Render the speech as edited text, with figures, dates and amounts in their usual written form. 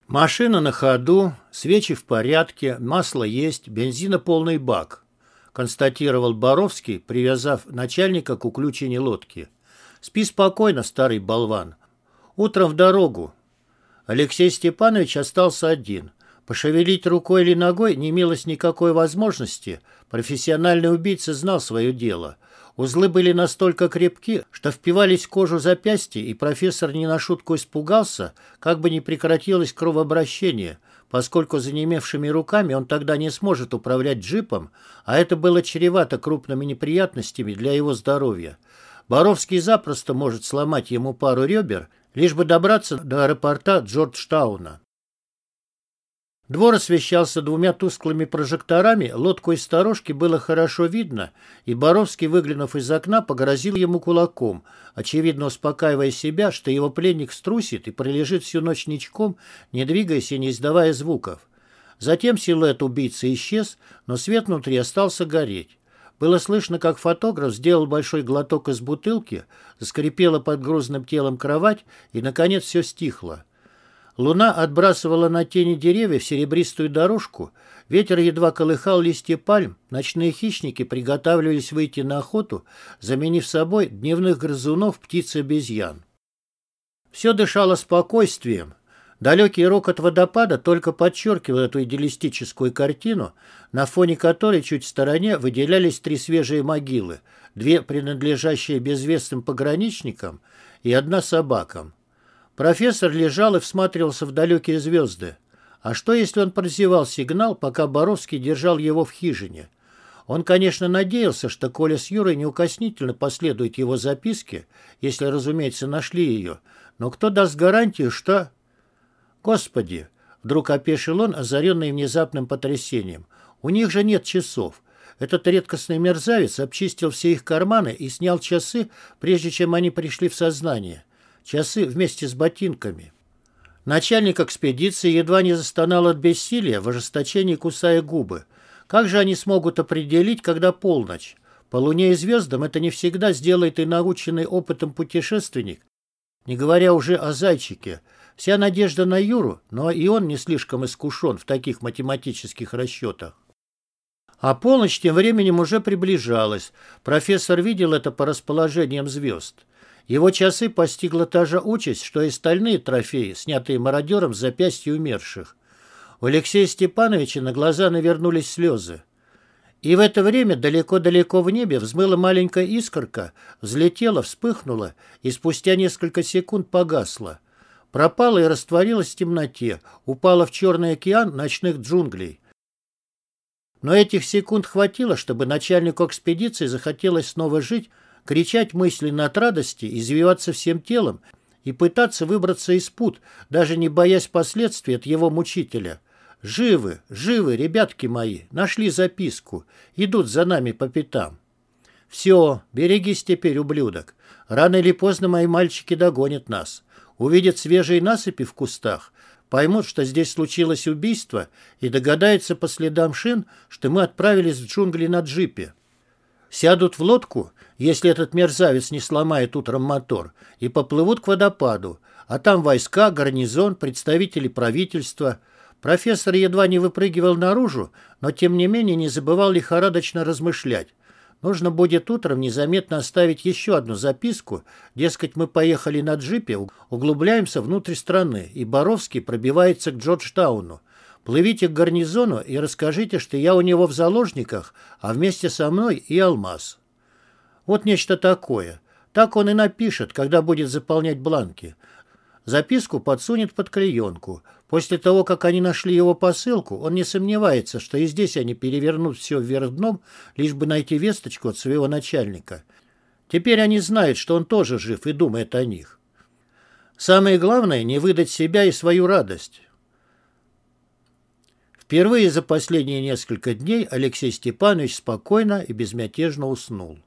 Машина на ходу, свечи в порядке, масло есть, бензина полный бак, констатировал Боровский, привязав начальника к уключине лодки. Спи спокойно, старый болван. Утром в дорогу. Алексей Степанович остался один. Пошевелить рукой или ногой не имелось никакой возможности. Профессиональный убийца знал свое дело. Узлы были настолько крепки, что впивались в кожу запястья, и профессор не на шутку испугался, как бы не прекратилось кровообращение, поскольку занемевшими руками он тогда не сможет управлять джипом, а это было чревато крупными неприятностями для его здоровья. Боровский запросто может сломать ему пару ребер, лишь бы добраться до аэропорта Джорджтауна. Двор освещался двумя тусклыми прожекторами, лодку из сторожки было хорошо видно, и Боровский, выглянув из окна, погрозил ему кулаком, очевидно успокаивая себя, что его пленник струсит и пролежит всю ночь ничком, не двигаясь и не издавая звуков. Затем силуэт убийцы исчез, но свет внутри остался гореть. Было слышно, как фотограф сделал большой глоток из бутылки, заскрипела под грузным телом кровать, и, наконец, все стихло. Луна отбрасывала на тени деревьев серебристую дорожку, ветер едва колыхал листья пальм, ночные хищники приготавливались выйти на охоту, заменив собой дневных грызунов, птиц и обезьян. Все дышало спокойствием. Далекий рокот водопада только подчеркивал эту идеалистическую картину, на фоне которой чуть в стороне выделялись три свежие могилы, две принадлежащие безвестным пограничникам и одна собакам. Профессор лежал и всматривался в далекие звезды. А что, если он прозевал сигнал, пока Боровский держал его в хижине? Он, конечно, надеялся, что Коля с Юрой неукоснительно последует его записке, если, разумеется, нашли ее. Но кто даст гарантию, что... Господи! Вдруг опешил он, озаренный внезапным потрясением. У них же нет часов. Этот редкостный мерзавец обчистил все их карманы и снял часы, прежде чем они пришли в сознание. Часы вместе с ботинками. Начальник экспедиции едва не застонал от бессилия, в ожесточении кусая губы. Как же они смогут определить, когда полночь? По луне и звездам это не всегда сделает и наученный опытом путешественник, не говоря уже о зайчике. Вся надежда на Юру, но и он не слишком искушен в таких математических расчетах. А полночь тем временем уже приближалась. Профессор видел это по расположениям звезд. Его часы постигла та же участь, что и стальные трофеи, снятые мародером с запястья умерших. У Алексея Степановича на глаза навернулись слезы. И в это время далеко-далеко в небе взмыла маленькая искорка, взлетела, вспыхнула и спустя несколько секунд погасла. Пропала и растворилась в темноте, упала в черный океан ночных джунглей. Но этих секунд хватило, чтобы начальнику экспедиции захотелось снова жить, кричать мысленно от радости, извиваться всем телом и пытаться выбраться из пут, даже не боясь последствий от его мучителя. «Живы, живы, ребятки мои, нашли записку, идут за нами по пятам». «Все, берегись теперь, ублюдок. Рано или поздно мои мальчики догонят нас. Увидят свежие насыпи в кустах, поймут, что здесь случилось убийство, и догадаются по следам шин, что мы отправились в джунгли на джипе. Сядут в лодку, если этот мерзавец не сломает утром мотор, и поплывут к водопаду, а там войска, гарнизон, представители правительства». Профессор едва не выпрыгивал наружу, но тем не менее не забывал лихорадочно размышлять. Нужно будет утром незаметно оставить еще одну записку, дескать, мы поехали на джипе, углубляемся внутрь страны, и Боровский пробивается к Джорджтауну. Плывите к гарнизону и расскажите, что я у него в заложниках, а вместе со мной и Алмаз. Вот нечто такое. Так он и напишет, когда будет заполнять бланки. Записку подсунет под клеенку. После того, как они нашли его посылку, он не сомневается, что и здесь они перевернут все вверх дном, лишь бы найти весточку от своего начальника. Теперь они знают, что он тоже жив и думает о них. Самое главное — не выдать себя и свою радость. Впервые за последние несколько дней Алексей Степанович спокойно и безмятежно уснул.